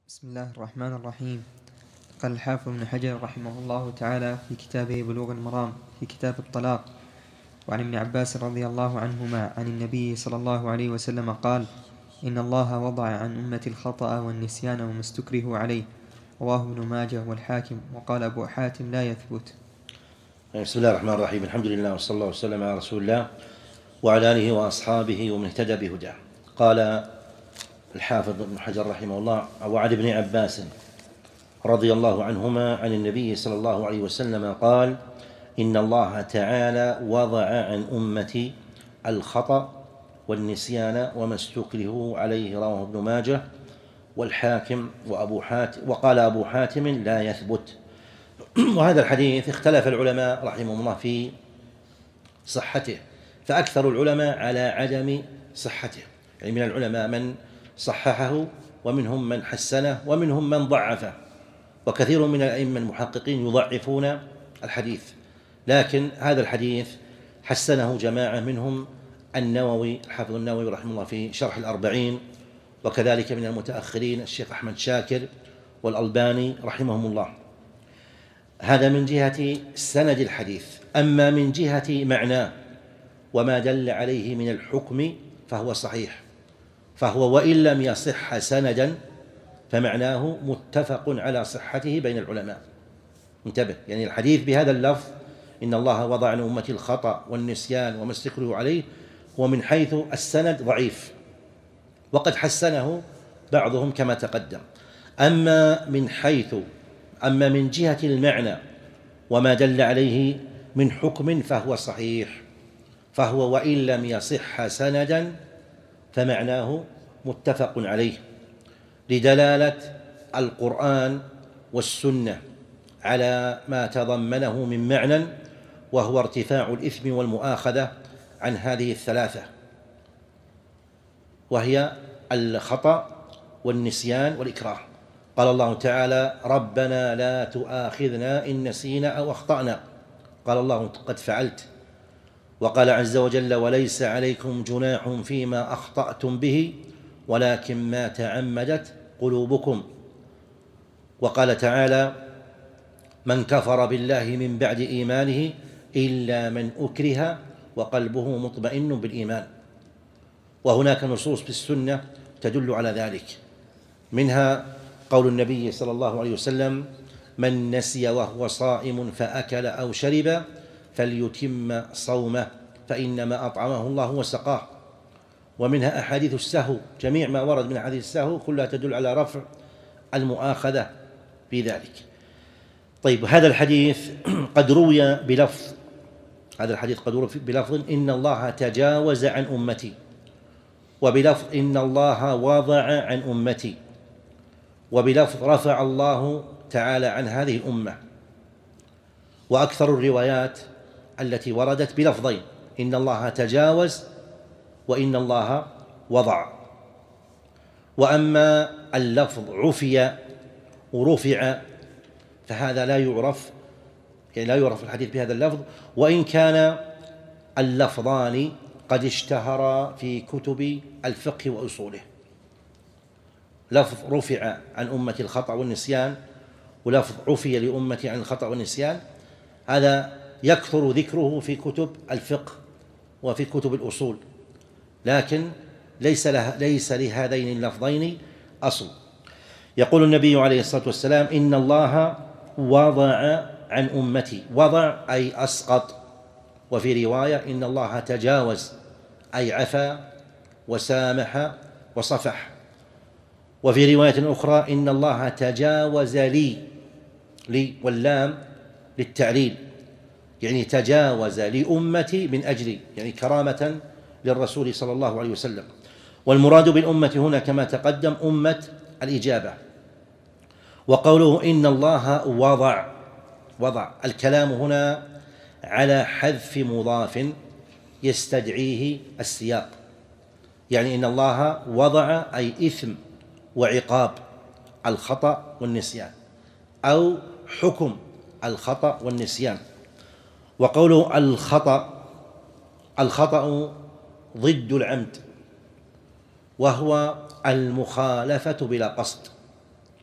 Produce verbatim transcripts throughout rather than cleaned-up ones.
بسم الله الرحمن الرحيم. قال الحافظ ابن حجر رحمه الله تعالى في كتابه بلوغ المرام في كتاب الطلاق: وعن ابن عباس رضي الله عنهما عن النبي صلى الله عليه وسلم قال: إن الله وضع عن أمتي الخطأ والنسيان وما استكرهوا عليه. رواه ابن ماجه والحاكم. وقال أبو حاتم: لا يثبت. بسم الله الرحمن الرحيم. الحمد لله وصلى الله وسلم على رسول الله وعلى آله وأصحابه ومن اهتدى بهداه. قال الحافظ ابن حجر رحمه الله: وعن ابن عباس رضي الله عنهما عن النبي صلى الله عليه وسلم قال: إن الله تعالى وضع عن أمتي الخطأ والنسيان وما استكرهوا عليه. رواه ابن ماجه والحاكم وأبو حاتم وقال أبو حاتم: لا يثبت. وهذا الحديث اختلف العلماء رحمهم الله في صحته، فأكثر العلماء على عدم صحته، يعني من العلماء من صححه ومنهم من حسنه ومنهم من ضعفه، وكثير من الأئمة المحققين يضعفون الحديث، لكن هذا الحديث حسنه جماعة منهم النووي الحافظ النووي رحمه الله في شرح الأربعين، وكذلك من المتأخرين الشيخ أحمد شاكر والألباني رحمهم الله. هذا من جهة سند الحديث. أما من جهة معناه وما دل عليه من الحكم فهو صحيح، فهو وإن لم يصح سندا فمعناه متفق على صحته بين العلماء. انتبه، يعني الحديث بهذا اللفظ: إن الله وضع عن أمتي الخطأ والنسيان وما استكرهوا عليه، هو من حيث السند ضعيف، وقد حسنه بعضهم كما تقدم. أما من حيث أما من جهة المعنى وما دل عليه من حكم فهو صحيح، فهو وإن لم يصح سندا فمعناه متفق عليه، لدلالة القرآن والسنة على ما تضمنه من معنى، وهو ارتفاع الإثم والمؤاخذة عن هذه الثلاثة، وهي الخطأ والنسيان والإكراه. قال الله تعالى: ربنا لا تؤاخذنا إن نسينا أو أخطأنا. قال الله: قد فعلت. وقال عز وجل: وليس عليكم جناح فيما أخطأتم به ولكن ما تعمدت قلوبكم. وقال تعالى: من كفر بالله من بعد إيمانه إلا من أكره وقلبه مطمئن بالإيمان. وهناك نصوص في السنة تدل على ذلك، منها قول النبي صلى الله عليه وسلم: من نسي وهو صائم فأكل أو شرب فليتم صومه فإنما أطعمه الله وسقاه. ومنها أحاديث السهو، جميع ما ورد من أحاديث السهو كلها تدل على رفع المؤاخذة في ذلك. طيب، هذا الحديث قد روي بلفظ هذا الحديث قد روي بلفظ إن الله تجاوز عن أمتي، وبلفظ إن الله وضع عن أمتي، وبلفظ رفع الله تعالى عن هذه الأمة. وأكثر الروايات التي وردت بلفظين: إن الله تجاوز وإن الله وضع. وأما اللفظ عفي ورفع فهذا لا يعرف، يعني لا يعرف الحديث بهذا اللفظ، وإن كان اللفظان قد اشتهرا في كتب الفقه وأصوله. لفظ رفع عن أمة الخطأ والنسيان ولفظ عفي لأمة عن الخطأ والنسيان، هذا يكثر ذكره في كتب الفقه وفي كتب الأصول، لكن ليس, له ليس لهذين اللفظين أصل. يقول النبي عليه الصلاة والسلام: إن الله وضع عن أمتي. وضع أي أسقط. وفي رواية: إن الله تجاوز أي عفا وسامح وصفح. وفي رواية أخرى: إن الله تجاوز لي لي واللام للتعليل، يعني تجاوز لأمتي من أجلي، يعني كرامة للرسول صلى الله عليه وسلم. والمراد بالأمة هنا كما تقدم أمة الإجابة. وقوله إن الله وضع وضع الكلام هنا على حذف مضاف يستدعيه السياق، يعني إن الله وضع أي إثم وعقاب الخطأ والنسيان، أو حكم الخطأ والنسيان. وقوله الخطأ الخطأ ضد العمد، وهو المخالفة بلا قصد،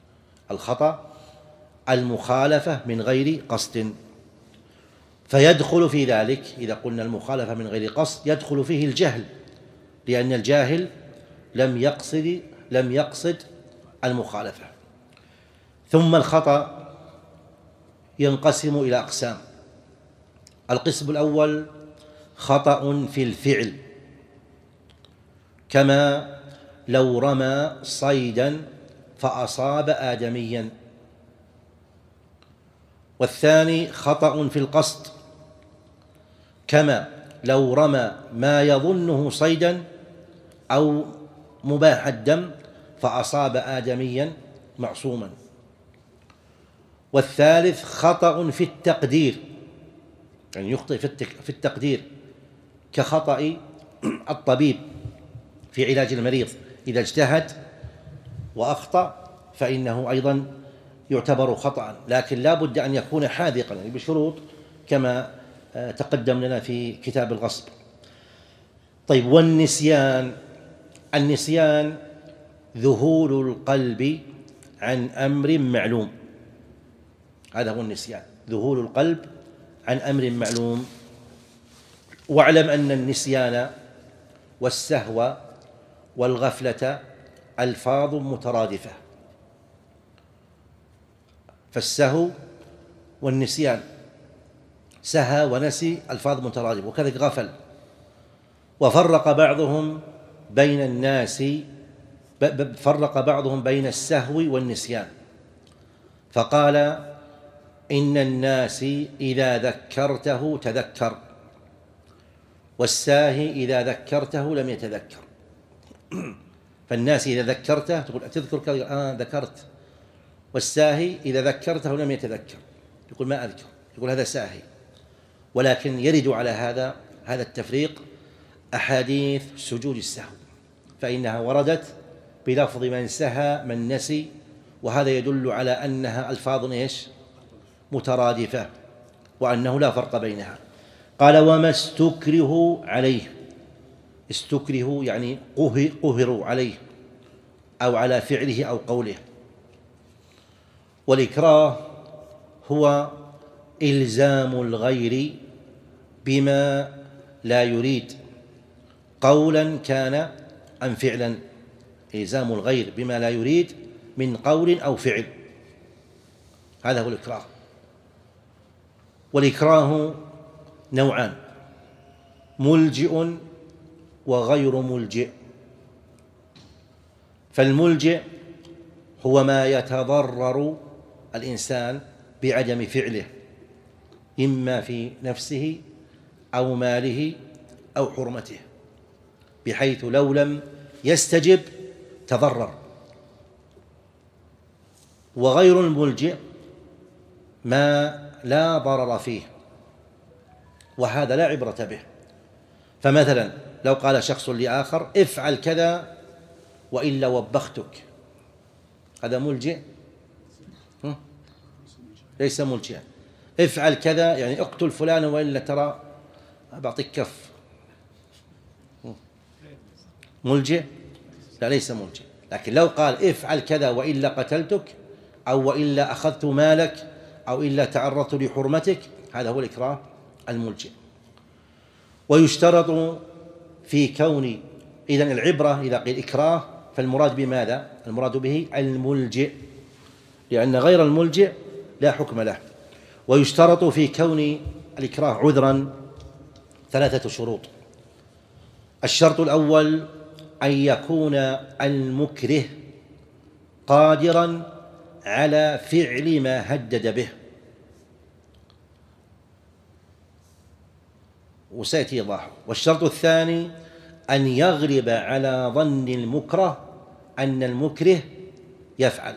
الخطأ المخالفة من غير قصد، فيدخل في ذلك إذا قلنا المخالفة من غير قصد يدخل فيه الجهل، لأن الجاهل لم يقصد لم يقصد المخالفة. ثم الخطأ ينقسم إلى أقسام. القسم الأول خطأ في الفعل، كما لو رمى صيدا فأصاب آدميا. والثاني خطأ في القصد، كما لو رمى ما يظنه صيدا أو مباح الدم فأصاب آدميا معصوما. والثالث خطأ في التقدير، يعني يخطئ في التقدير كخطأ الطبيب في علاج المريض، إذا اجتهد وأخطأ فإنه أيضا يعتبر خطأ، لكن لا بد أن يكون حاذقا، يعني بشروط كما تقدم لنا في كتاب الغصب. طيب، والنسيان، النسيان ذهول القلب عن أمر معلوم، هذا هو النسيان، ذهول القلب عن أمر معلوم. واعلم أن النسيان والسهو والغفلة ألفاظ مترادفة، فالسهو والنسيان، سهى ونسي ألفاظ مترادفة، وكذلك غفل. وفرق بعضهم بين الناس فرق بعضهم بين السهو والنسيان، فقال إن الناس إذا ذكرته تذكر، والساهي إذا ذكرته لم يتذكر. فالناس إذا ذكرته تقول أتذكر؟ آه ذكرت. والساهي إذا ذكرته لم يتذكر، يقول ما أذكر، يقول هذا ساهي. ولكن يرد على هذا هذا التفريق أحاديث سجود السهو، فإنها وردت بلفظ من سهى من نسي، وهذا يدل على أنها ألفاظ إيش؟ مترادفة، وأنه لا فرق بينها. قال وما استكره عليه، استكره يعني قهروا عليه أو على فعله أو قوله. والإكراه هو إلزام الغير بما لا يريد قولا كان أم فعلا، إلزام الغير بما لا يريد من قول أو فعل، هذا هو الإكراه. والإكراه نوعان، ملجئ وغير ملجئ. فالملجئ هو ما يتضرر الإنسان بعدم فعله، إما في نفسه أو ماله أو حرمته، بحيث لو لم يستجب تضرر. وغير الملجئ ما لا ضرر فيه، وهذا لا عبرة به. فمثلا لو قال شخص لآخر افعل كذا وإلا وبختك، هذا ملجئ؟ ليس ملجئا. افعل كذا يعني اقتل فلان وإلا ترى بعطيك كف، ملجئ؟ لا، ليس ملجئ. لكن لو قال افعل كذا وإلا قتلتك، أو وإلا أخذت مالك، أو إلا تعرضت لحرمتك، هذا هو الإكراه الملجئ. ويشترط في كون، إذن العبرة إذا قيل إكراه فالمراد بماذا؟ المراد به الملجئ، لأن غير الملجئ لا حكم له. ويشترط في كون الإكراه عذرا ثلاثة شروط. الشرط الأول أن يكون المكره قادرا على فعل ما هدد به، وسيأتي إيضاحه. والشرط الثاني أن يغلب على ظن المكره أن المكره يفعل.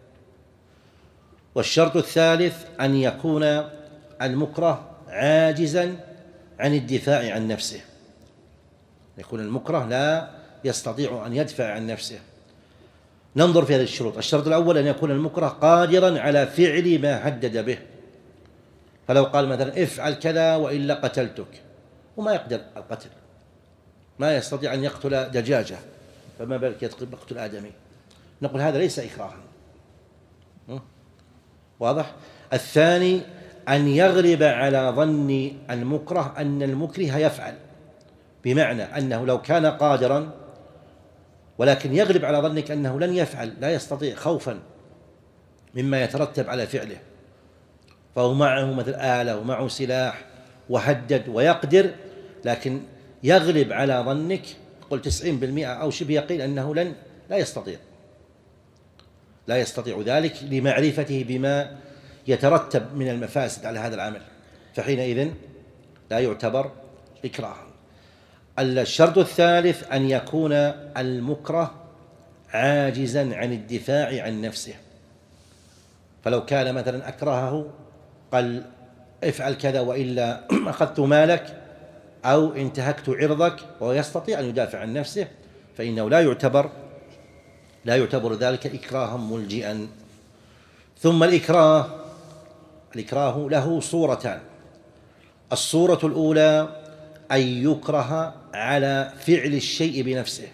والشرط الثالث أن يكون المكره عاجزا عن الدفاع عن نفسه، يكون المكره لا يستطيع أن يدفع عن نفسه. ننظر في هذه الشروط. الشرط الأول أن يكون المكره قادرا على فعل ما هدد به، فلو قال مثلا افعل كذا وإلا قتلتك، وما يقدر القتل، ما يستطيع أن يقتل دجاجة، فما بالك يقتل آدمي، نقول هذا ليس إكراها. واضح؟ الثاني أن يغلب على ظن المكره أن المكره يفعل، بمعنى أنه لو كان قادرا ولكن يغلب على ظنك أنه لن يفعل، لا يستطيع خوفا مما يترتب على فعله، فهو معه مثل آلة ومعه سلاح وهدد ويقدر، لكن يغلب على ظنك قل تسعين بالمئة أو شبه يقين أنه لن لا يستطيع لا يستطيع ذلك لمعرفته بما يترتب من المفاسد على هذا العمل، فحينئذ لا يعتبر إكراها. الشرط الثالث أن يكون المكره عاجزا عن الدفاع عن نفسه، فلو كان مثلا أكرهه قال افعل كذا وإلا أخذت مالك أو انتهكت عرضك وهو يستطيع أن يدافع عن نفسه، فإنه لا يعتبر لا يعتبر ذلك إكراها ملجئا. ثم الإكراه الإكراه له صورتان: الصورة الأولى أن يكره على فعل الشيء بنفسه،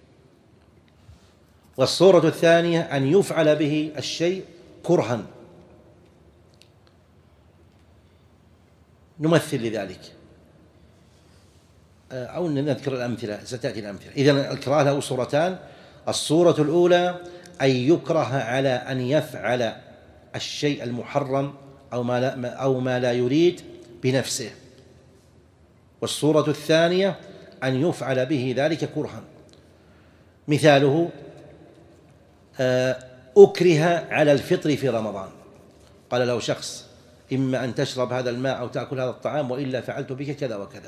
والصورة الثانية أن يفعل به الشيء كرها. نمثل لذلك أو نذكر الأمثلة، ستأتي الأمثلة. إذن الإكراه له صورتان: الصورة الأولى أن يكره على أن يفعل الشيء المحرم أو ما لا, أو ما لا يريد بنفسه، والصورة الثانية أن يفعل به ذلك كرها. مثاله أكره على الفطر في رمضان، قال له شخص إما أن تشرب هذا الماء أو تأكل هذا الطعام وإلا فعلت بك كذا وكذا،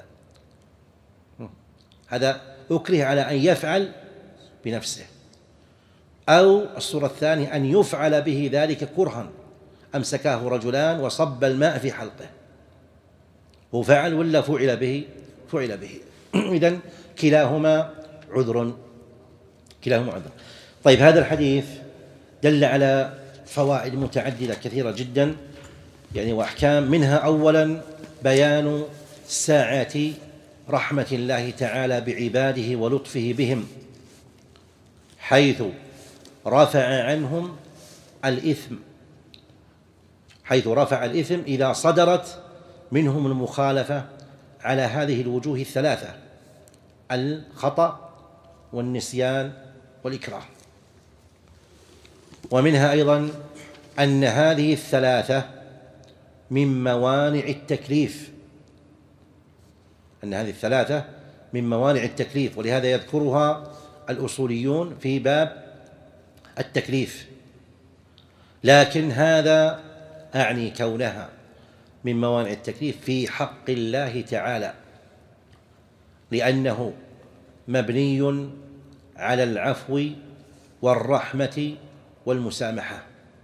هذا أكره على أن يفعل بنفسه. أو الصورة الثانية أن يفعل به ذلك كرها، أمسكاه رجلان وصب الماء في حلقه، هو فعل ولا فعل به فعل به إذن كلاهما عذر كلاهما عذر. طيب، هذا الحديث دل على فوائد متعددة كثيرة جدا يعني وأحكام، منها أولا بيان ساعة رحمة الله تعالى بعباده ولطفه بهم، حيث رفع عنهم الإثم حيث رفع الإثم إذا صدرت منهم المخالفة على هذه الوجوه الثلاثة: الخطأ والنسيان والإكراه. ومنها أيضا أن هذه الثلاثة من موانع التكليف أن هذه الثلاثة من موانع التكليف ولهذا يذكرها الأصوليون في باب التكليف، لكن هذا أعني كونها من موانع التكليف في حق الله تعالى، لأنه مبني على العفو والرحمة والمسامحة.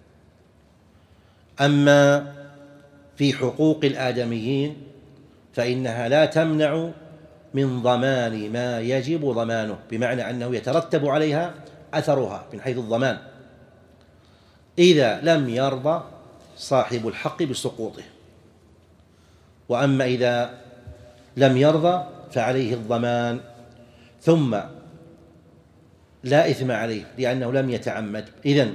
أما في حقوق الآدميين فإنها لا تمنع من ضمان ما يجب ضمانه، بمعنى أنه يترتب عليها أثرها من حيث الضمان إذا لم يرضى صاحب الحق بسقوطه، وأما إذا لم يرضى فعليه الضمان ثم لا إثم عليه لأنه لم يتعمد. إذن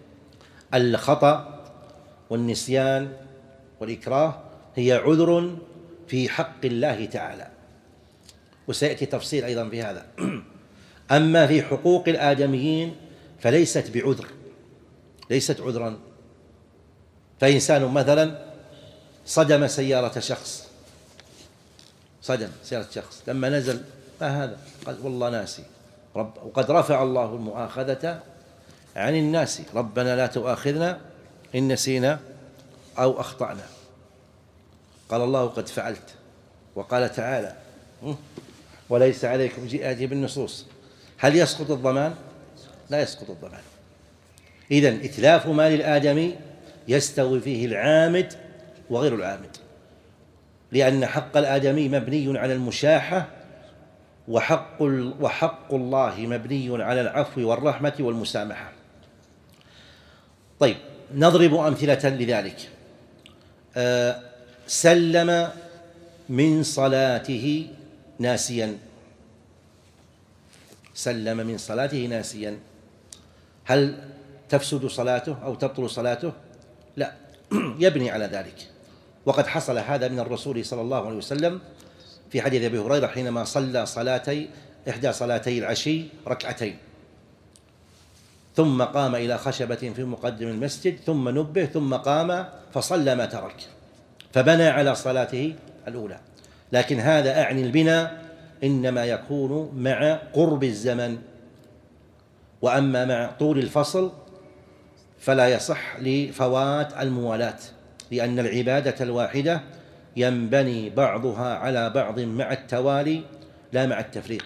الخطأ والنسيان والإكراه هي عذر في حق الله تعالى، وسيأتي تفصيل أيضا في هذا. أما في حقوق الآدميين فليست بعذر ليست عذرا، فإنسان مثلا صدم سيارة شخص صدم سيارة شخص لما نزل ما هذا؟ قال والله ناسي، رب وقد رفع الله المؤاخذة عن الناس، ربنا لا تؤاخذنا إن نسينا أو أخطأنا. قال الله قد فعلت، وقال تعالى وليس عليكم جئاتي بالنصوص. هل يسقط الضمان؟ لا يسقط الضمان. إذن إتلاف مال الآدمي يستوي فيه العامد وغير العامد، لأن حق الآدمي مبني على المشاحة، وحق, وحق الله مبني على العفو والرحمة والمسامحة. طيب، نضرب أمثلة لذلك. أه سلم من صلاته ناسيا سلم من صلاته ناسيا هل تفسد صلاته أو تبطل صلاته؟ لا، يبني على ذلك. وقد حصل هذا من الرسول صلى الله عليه وسلم في حديث أبي هريرة حينما صلى صلاتي إحدى صلاتي العشي ركعتين، ثم قام إلى خشبة في مقدم المسجد ثم نبه ثم قام فصلى ما ترك، فبنى على صلاته الأولى. لكن هذا أعني البناء إنما يكون مع قرب الزمن، وأما مع طول الفصل فلا يصح لفوات الموالاة، لأن العبادة الواحدة ينبني بعضها على بعض مع التوالي لا مع التفريق.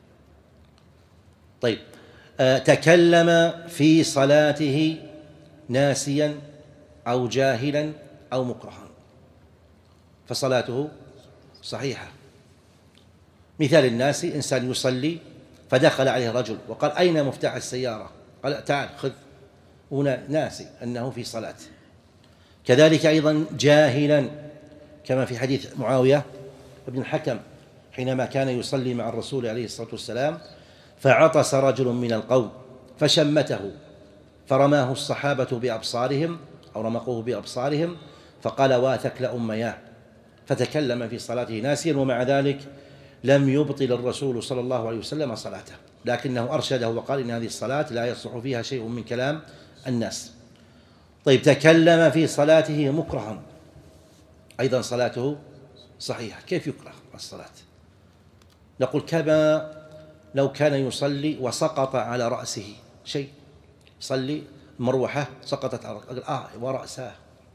طيب، أه تكلم في صلاته ناسيا أو جاهلا أو مكرها فصلاته صحيحة. مثال الناس: إنسان يصلي فدخل عليه رجل وقال: أين مفتاح السيارة؟ قال: تعال خذ، هنا ناسي أنه في صلاة. كذلك أيضا جاهلا، كما في حديث معاوية بن الحكم حينما كان يصلي مع الرسول عليه الصلاة والسلام فعطس رجل من القوم فشمته فرماه الصحابة بأبصارهم أو رمقوه بأبصارهم فقال: واثك لأمياه، فتكلم في صلاته ناسيا، ومع ذلك لم يبطل الرسول صلى الله عليه وسلم صلاته، لكنه أرشده وقال: إن هذه الصلاة لا يصح فيها شيء من كلام الناس. طيب، تكلم في صلاته مكرها، أيضا صلاته صحيحة. كيف يكره الصلاة؟ نقول: كما لو كان يصلي وسقط على رأسه شيء، يصلي مروحة سقطت على رأسه، آه ورأسه،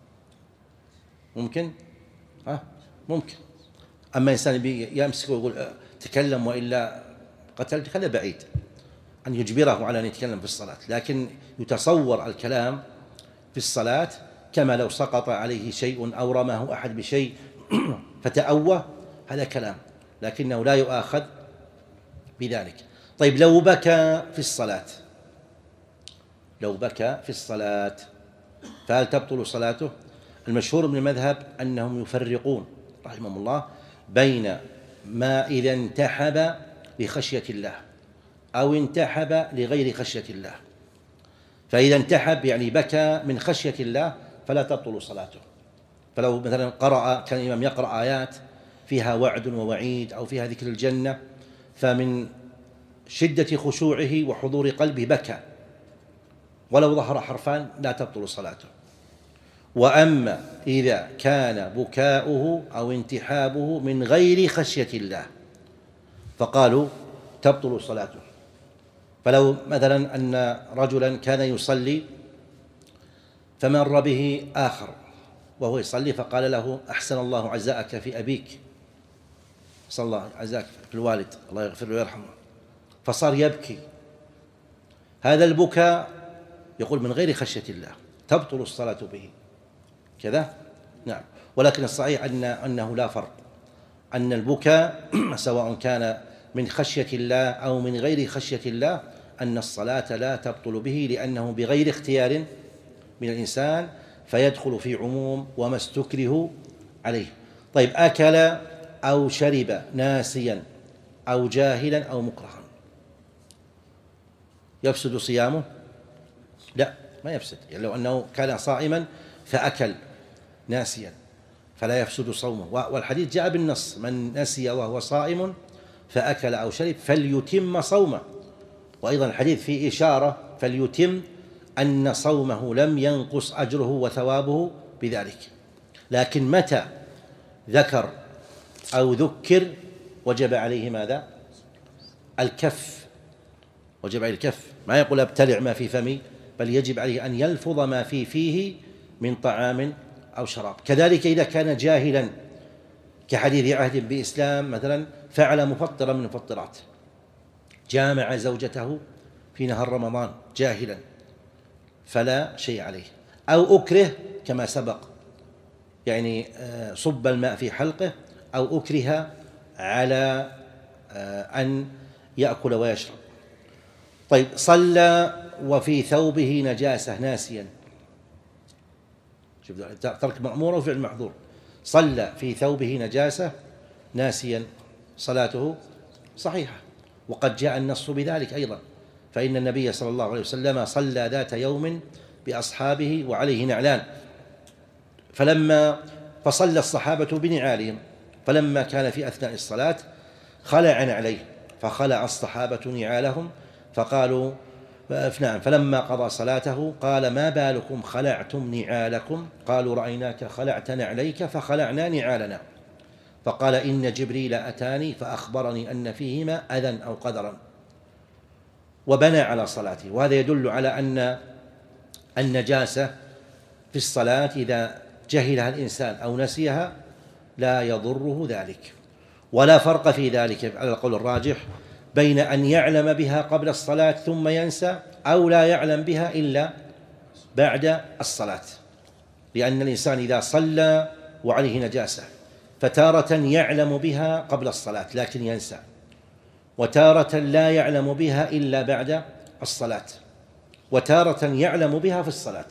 ممكن؟ ها؟ ممكن. أما إنسان يمسكه ويقول تكلم وإلا قتلت، هذا بعيد أن يجبره على أن يتكلم في الصلاة، لكن يتصور الكلام في الصلاة كما لو سقط عليه شيء أو رماه أحد بشيء فتأوه، هذا كلام، لكنه لا يؤاخذ بذلك. طيب، لو بكى في الصلاة، لو بكى في الصلاة فهل تبطل صلاته؟ المشهور من المذهب أنهم يفرقون رحمهم الله بين ما إذا انتحب لخشية الله أو انتحب لغير خشية الله. فإذا انتحب يعني بكى من خشية الله فلا تبطل صلاته. فلو مثلا قرأ، كان الإمام يقرأ آيات فيها وعد ووعيد أو فيها ذكر الجنة، فمن شدة خشوعه وحضور قلبه بكى، ولو ظهر حرفان لا تبطل صلاته. وأما إذا كان بكاؤه أو انتحابه من غير خشية الله فقالوا تبطل صلاته. فلو مثلا أن رجلا كان يصلي فمر به آخر وهو يصلي فقال له: أحسن الله عزاءك في أبيك، أحسن الله عزاك في الوالد، الله يغفر له ويرحمه، فصار يبكي. هذا البكاء يقول من غير خشية الله، تبطل الصلاة به كذا. نعم، ولكن الصحيح أن أنه لا فرق، أن البكاء سواء كان من خشية الله أو من غير خشية الله أن الصلاة لا تبطل به، لأنه بغير اختيار من الإنسان فيدخل في عموم وما استكره عليه. طيب، أكل أو شرب ناسيا أو جاهلا أو مكرها يفسد صيامه؟ لا، ما يفسد. يعني لو أنه كان صائما فأكل ناسيا فلا يفسد صومه، والحديث جاء بالنص: من نسي وهو صائم فأكل أو شرب فليتم صومه. وأيضا الحديث فيه إشارة فليتم أن صومه لم ينقص أجره وثوابه بذلك. لكن متى ذكر أو ذكر وجب عليه ماذا؟ الكف، وجب عليه الكف، ما يقول أبتلع ما في فمي، بل يجب عليه أن يلفظ ما في فيه من طعام أو شراب. كذلك إذا كان جاهلا كحديث عهد بإسلام مثلا فعل مفطرا من المفطرات، جامع زوجته في نهار رمضان جاهلا فلا شيء عليه، أو أكره كما سبق، يعني صب الماء في حلقه أو أكره على أن يأكل ويشرب. طيب، صلى وفي ثوبه نجاسة ناسيا، شوف ترك مأمور وفعل محظور، صلى في ثوبه نجاسة ناسيا صلاته صحيحة، وقد جاء النص بذلك أيضا، فإن النبي صلى الله عليه وسلم صلى ذات يوم بأصحابه وعليه نعلان، فلما فصلى الصحابة بنعالهم، فلما كان في أثناء الصلاة خلع نعليه، فخلع الصحابة نعالهم فقالوا نعم، فلما قضى صلاته قال: ما بالكم خلعتم نعالكم؟ قالوا: رأيناك خلعت نعليك فخلعنا نعالنا. فقال: إن جبريل أتاني فأخبرني أن فيهما أذى أو قدرا، وبنى على صلاته. وهذا يدل على أن النجاسة في الصلاة إذا جهلها الإنسان أو نسيها لا يضره ذلك، ولا فرق في ذلك على القول الراجح بين أن يعلم بها قبل الصلاة ثم ينسى أو لا يعلم بها إلا بعد الصلاة، لأن الإنسان إذا صلى وعليه نجاسة فتارة يعلم بها قبل الصلاة لكن ينسى، وتارة لا يعلم بها إلا بعد الصلاة، وتارة يعلم بها في الصلاة.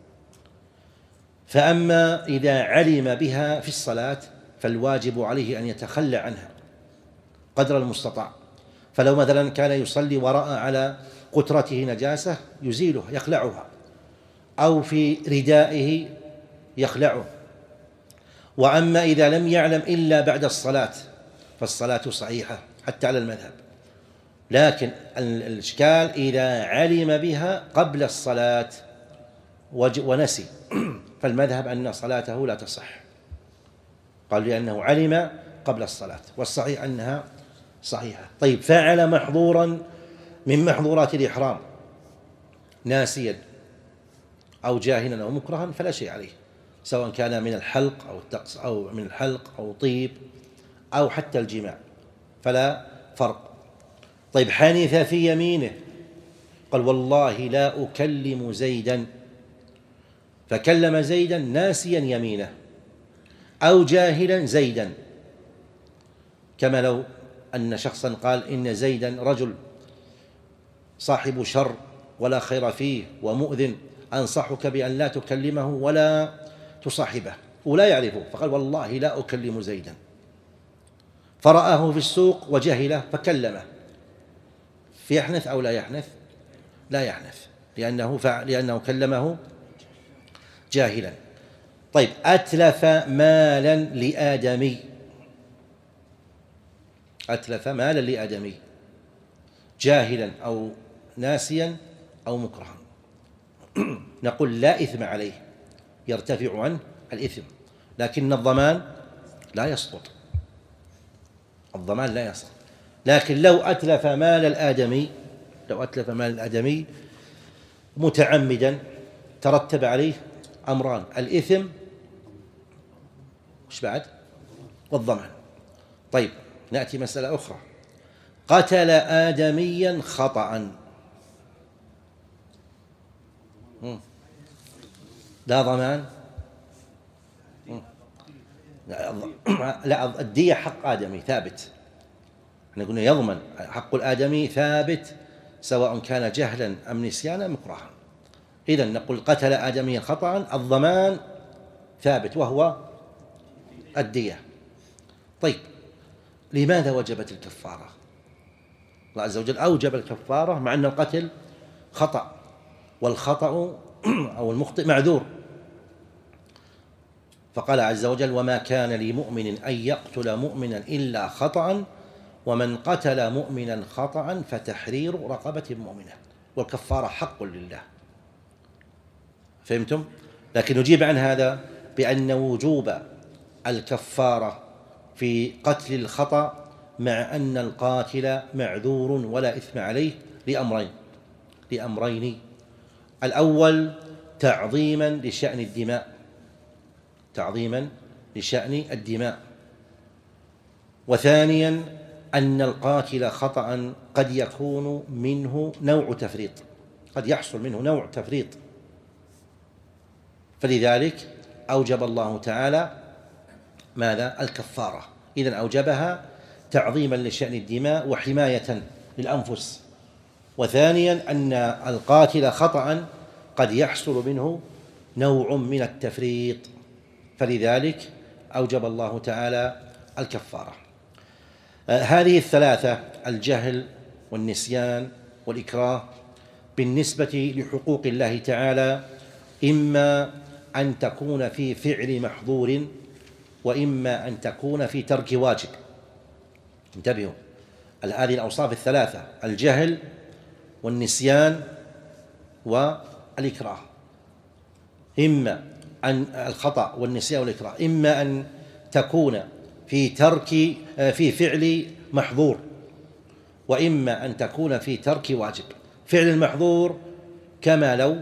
فأما إذا علم بها في الصلاة فالواجب عليه أن يتخلى عنها قدر المستطاع. فلو مثلا كان يصلي ورأى على قطرته نجاسة يزيلها يخلعها، أو في ردائه يخلعه. وأما إذا لم يعلم إلا بعد الصلاة فالصلاة صحيحة حتى على المذهب، لكن الإشكال إذا علم بها قبل الصلاة ونسي فالمذهب أن صلاته لا تصح، قال لأنه علم قبل الصلاة، والصحيح أنها صحيحة. طيب، فعل محظورا من محظورات الإحرام ناسيا أو جاهلا أو مكرها فلا شيء عليه، سواء كان من الحلق أو التقص أو من الحلق أو طيب أو حتى الجماع فلا فرق. طيب، حنث في يمينه، قال: والله لا أكلم زيدا، فكلم زيدا ناسيا يمينه أو جاهلا زيدا، كما لو أن شخصا قال: إن زيدا رجل صاحب شر ولا خير فيه ومؤذن، أنصحك بأن لا تكلمه ولا تصاحبه، ولا يعرفه، فقال: والله لا أكلم زيدا، فرآه في السوق وجهله فكلمه، في يحنث أو لا يحنث؟ لا يحنث، لأنه فعل لأنه كلمه جاهلا. طيب، أتلف مالا لآدمي، أتلف مالا لآدمي جاهلا أو ناسيا أو مكرها، نقول لا إثم عليه، يرتفع عنه الإثم، لكن الضمان لا يسقط، الضمان لا يسقط. لكن لو أتلف مال الآدمي، لو أتلف مال الآدمي متعمدا ترتب عليه أمران: الإثم وش بعد؟ والضمان. طيب، نأتي مسألة أخرى: قتل آدميا خطأ، لا ضمان، لا، الدية حق آدمي ثابت، احنا قلنا يضمن، حق الآدمي ثابت سواء كان جهلا أم نسيانا مكرها. إذن نقول: قتل آدميا خطأ، الضمان ثابت وهو الدية. طيب، لماذا وجبت الكفارة؟ الله عز وجل أوجب الكفارة مع أن القتل خطأ، والخطأ أو المخطئ معذور، فقال عز وجل: وما كان لمؤمن أن يقتل مؤمنا إلا خطأ، ومن قتل مؤمنا خطأ فتحرير رقبة مؤمنة، والكفارة حق لله. فهمتم؟ لكن نجيب عن هذا بأن وجوب الكفارة في قتل الخطأ مع أن القاتل معذور ولا إثم عليه لأمرين لأمرين الأول تعظيما لشأن الدماء، تعظيما لشأن الدماء، وثانيا أن القاتل خطأ قد يكون منه نوع تفريط، قد يحصل منه نوع تفريط، فلذلك أوجب الله تعالى ماذا؟ الكفارة. إذن أوجبها تعظيما لشأن الدماء وحماية للأنفس، وثانيا أن القاتل خطأ قد يحصل منه نوع من التفريط، فلذلك أوجب الله تعالى الكفارة. هذه الثلاثة: الجهل والنسيان والإكراه بالنسبة لحقوق الله تعالى إما أن تكون في فعل محظور وإما أن تكون في ترك واجب. انتبهوا، هذه الأوصاف الثلاثة: الجهل والنسيان والإكراه، إما أن الخطأ والنسيان والإكراه إما أن تكون في ترك في فعل محظور وإما أن تكون في ترك واجب. فعل المحظور كما لو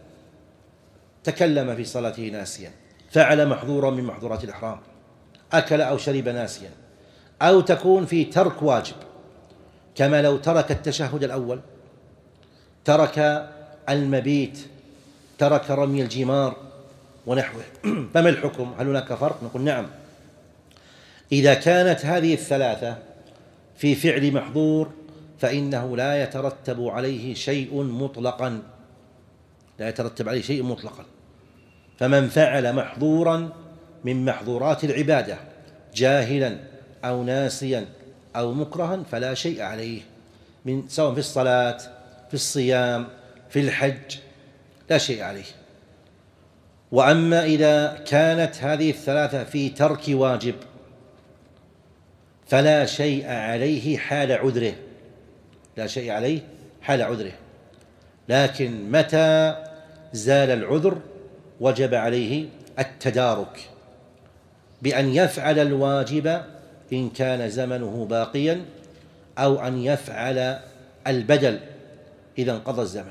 تكلم في صلاته ناسيا، فعل محظورا من محظورات الإحرام، أكل أو شرب ناسيا. أو تكون في ترك واجب كما لو ترك التشهد الأول، ترك المبيت، ترك رمي الجمار ونحوه. فما الحكم؟ هل هناك فرق؟ نقول نعم، إذا كانت هذه الثلاثة في فعل محظور فإنه لا يترتب عليه شيء مطلقا، لا يترتب عليه شيء مطلقا. فمن فعل محظورا من محظورات العبادة جاهلا أو ناسيا أو مكرها فلا شيء عليه، من سواء في الصلاة، في الصيام، في الحج، لا شيء عليه. وأما إذا كانت هذه الثلاثة في ترك واجب فلا شيء عليه حال عذره، لا شيء عليه حال عذره، لكن متى زال العذر وجب عليه التدارك بأن يفعل الواجب إن كان زمنه باقيا، أو أن يفعل البدل إذا انقضى الزمن.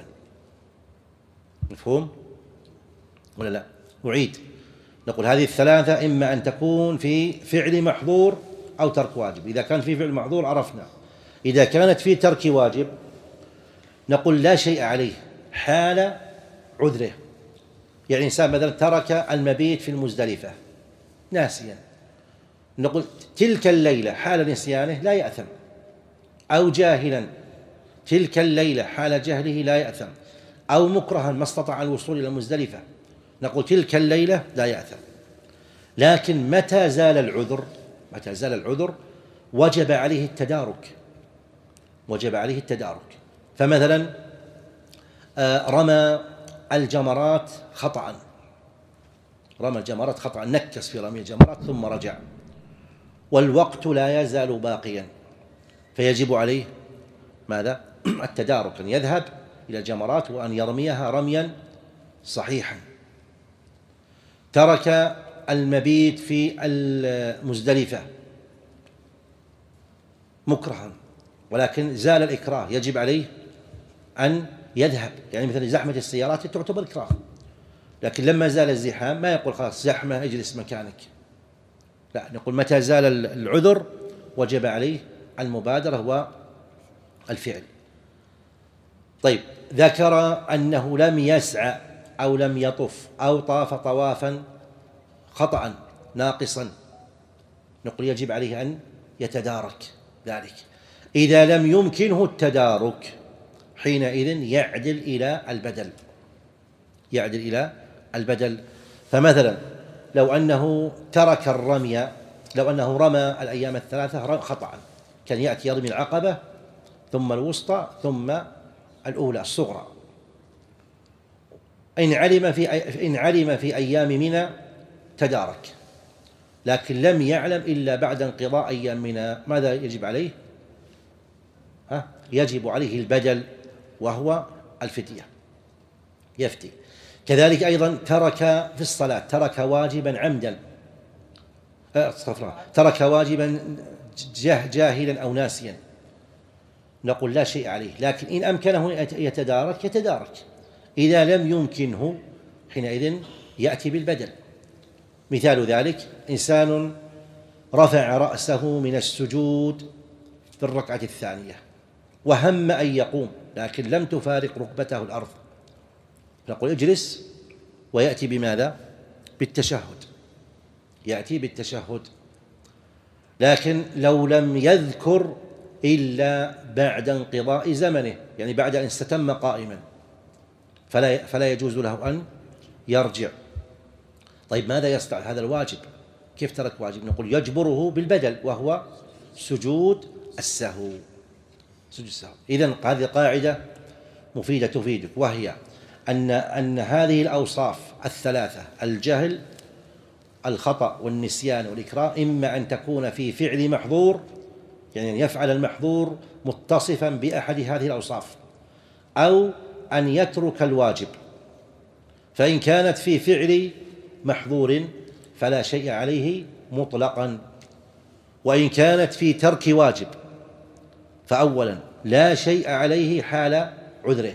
مفهوم ولا لا؟ أعيد، نقول هذه الثلاثة إما أن تكون في فعل محظور أو ترك واجب. إذا كانت في فعل محظور عرفنا، إذا كانت في ترك واجب نقول لا شيء عليه حال عذره. يعني إنسان مثلا ترك المبيت في المزدلفة ناسيا، نقول تلك الليلة حال نسيانه لا يأثم، أو جاهلا تلك الليلة حال جهله لا يأثم، أو مكرها ما استطاع الوصول إلى المزدلفة نقول تلك الليلة لا يأثم. لكن متى زال العذر متى زال العذر وجب عليه التدارك، وجب عليه التدارك. فمثلا رمى الجمرات خطأ، رمى الجمرات خطأ، نكس في رمي الجمرات ثم رجع، والوقت لا يزال باقيا، فيجب عليه ماذا؟ التدارك، أن يذهب إلى الجمرات وأن يرميها رميا صحيحا. ترك المبيت في المزدلفة مكرها ولكن زال الإكراه، يجب عليه أن يذهب. يعني مثل زحمة السيارات تعتبر إكراه، لكن لما زال الزحام ما يقول خلاص زحمة اجلس مكانك، لا، نقول متى زال العذر وجب عليه المبادرة والفعل. طيب، ذكر أنه لم يسعى أو لم يطف أو طاف طوافا خطأ ناقصا، نقول يجب عليه أن يتدارك ذلك. إذا لم يمكنه التدارك حينئذ يعدل إلى البدل، يعدل إلى البدل. فمثلا لو أنه ترك الرمي، لو أنه رمى الأيام الثلاثة خطأ، كان يأتي يرمي العقبة ثم الوسطى ثم الأولى الصغرى، إن علم في إن علم في أيام منى تدارك، لكن لم يعلم إلا بعد انقضاء أيام منى، ماذا يجب عليه؟ ها؟ يجب عليه البدل وهو الفدية، يفتي. كذلك أيضا ترك في الصلاة، ترك واجبا عمدا، ترك واجبا جاهلا أو ناسيا، نقول لا شيء عليه، لكن إن أمكنه يتدارك يتدارك، إذا لم يمكنه حينئذ يأتي بالبدل. مثال ذلك إنسان رفع رأسه من السجود في الركعة الثانية وهم أن يقوم لكن لم تفارق ركبته الأرض، نقول اجلس ويأتي بماذا؟ بالتشهد، يأتي بالتشهد. لكن لو لم يذكر إلا بعد انقضاء زمنه، يعني بعد أن استتم قائما، فلا فلا يجوز له أن يرجع. طيب ماذا يصنع؟ هذا الواجب كيف ترك واجب؟ نقول يجبره بالبدل وهو سجود السهو، سجود السهو. إذن هذه قاعدة مفيدة تفيدك، وهي أن أن هذه الأوصاف الثلاثة، الجهل، الخطأ، والنسيان، والإكراه، إما أن تكون في فعل محظور، يعني أن يفعل المحظور متصفا بأحد هذه الأوصاف، أو أن يترك الواجب. فإن كانت في فعل محظور فلا شيء عليه مطلقا، وإن كانت في ترك واجب فأولا لا شيء عليه حال عذره،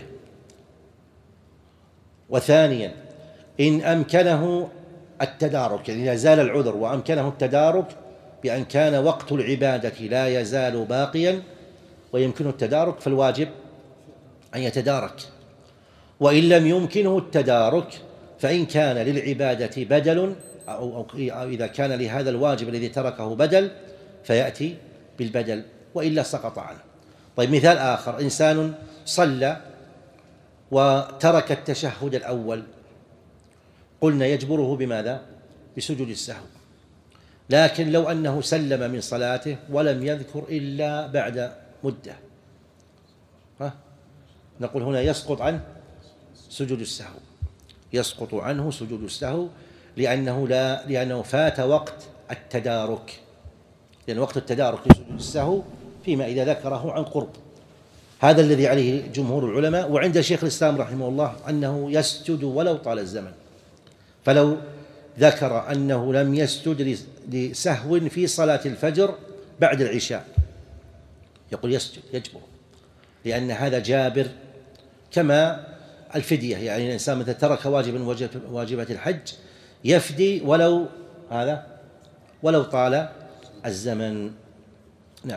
وثانيا إن أمكنه التدارك، يعني إذا زال العذر وأمكنه التدارك بأن كان وقت العبادة لا يزال باقيا ويمكنه التدارك، فالواجب أن يتدارك. وإن لم يمكنه التدارك فإن كان للعبادة بدل، أو إذا كان لهذا الواجب الذي تركه بدل فيأتي بالبدل، وإلا سقط عنه. طيب مثال آخر، إنسان صلى وترك التشهد الأول، قلنا يجبره بماذا؟ بسجود السهو. لكن لو أنه سلم من صلاته ولم يذكر إلا بعد مدة، ها؟ نقول هنا يسقط عنه سجود السهو، يسقط عنه سجود السهو، لأنه لا لأنه فات وقت التدارك، لأن وقت التدارك لسجود السهو فيما إذا ذكره عن قرب. هذا الذي عليه جمهور العلماء. وعند شيخ الإسلام رحمه الله أنه يسجد ولو طال الزمن، فلو ذكر أنه لم يسجد لسهو في صلاة الفجر بعد العشاء يقول يسجد، يجبر، لأن هذا جابر، كما الفدية، يعني الإنسان مثل ترك واجبا واجبات الحج يفدي ولو هذا ولو طال الزمن. نعم.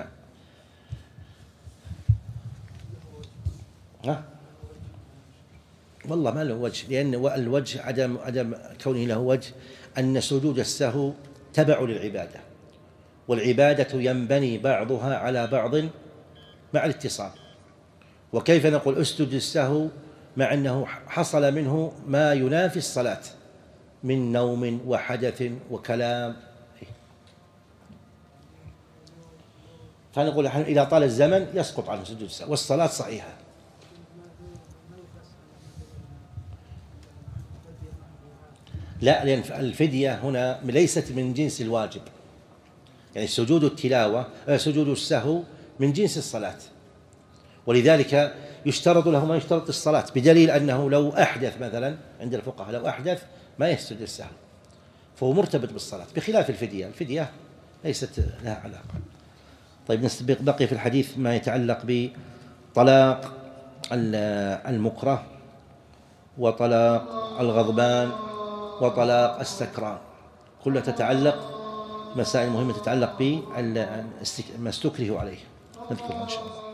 ها؟ والله ما له وجه، لأن الوجه عدم عدم كونه له وجه أن سجود السهو تبع للعبادة، والعبادة ينبني بعضها على بعض مع الاتصال. وكيف نقول اسجد السهو مع أنه حصل منه ما ينافي الصلاة من نوم وحدث وكلام؟ فنقول إذا طال الزمن يسقط عنه سجود السهو والصلاة صحيحة. لا، لأن الفدية هنا ليست من جنس الواجب، يعني سجود التلاوة سجود السهو من جنس الصلاة، ولذلك يشترط له ما يشترط الصلاة، بدليل أنه لو أحدث مثلا عند الفقهاء لو أحدث ما يسجد السهو، فهو مرتبط بالصلاة، بخلاف الفدية، الفدية ليست لها علاقة. طيب بقي في الحديث ما يتعلق بطلاق المكره وطلاق الغضبان وطلاق السكران، كلها تتعلق مسائل مهمة تتعلق بما استكره عليه، نذكرها إن شاء الله.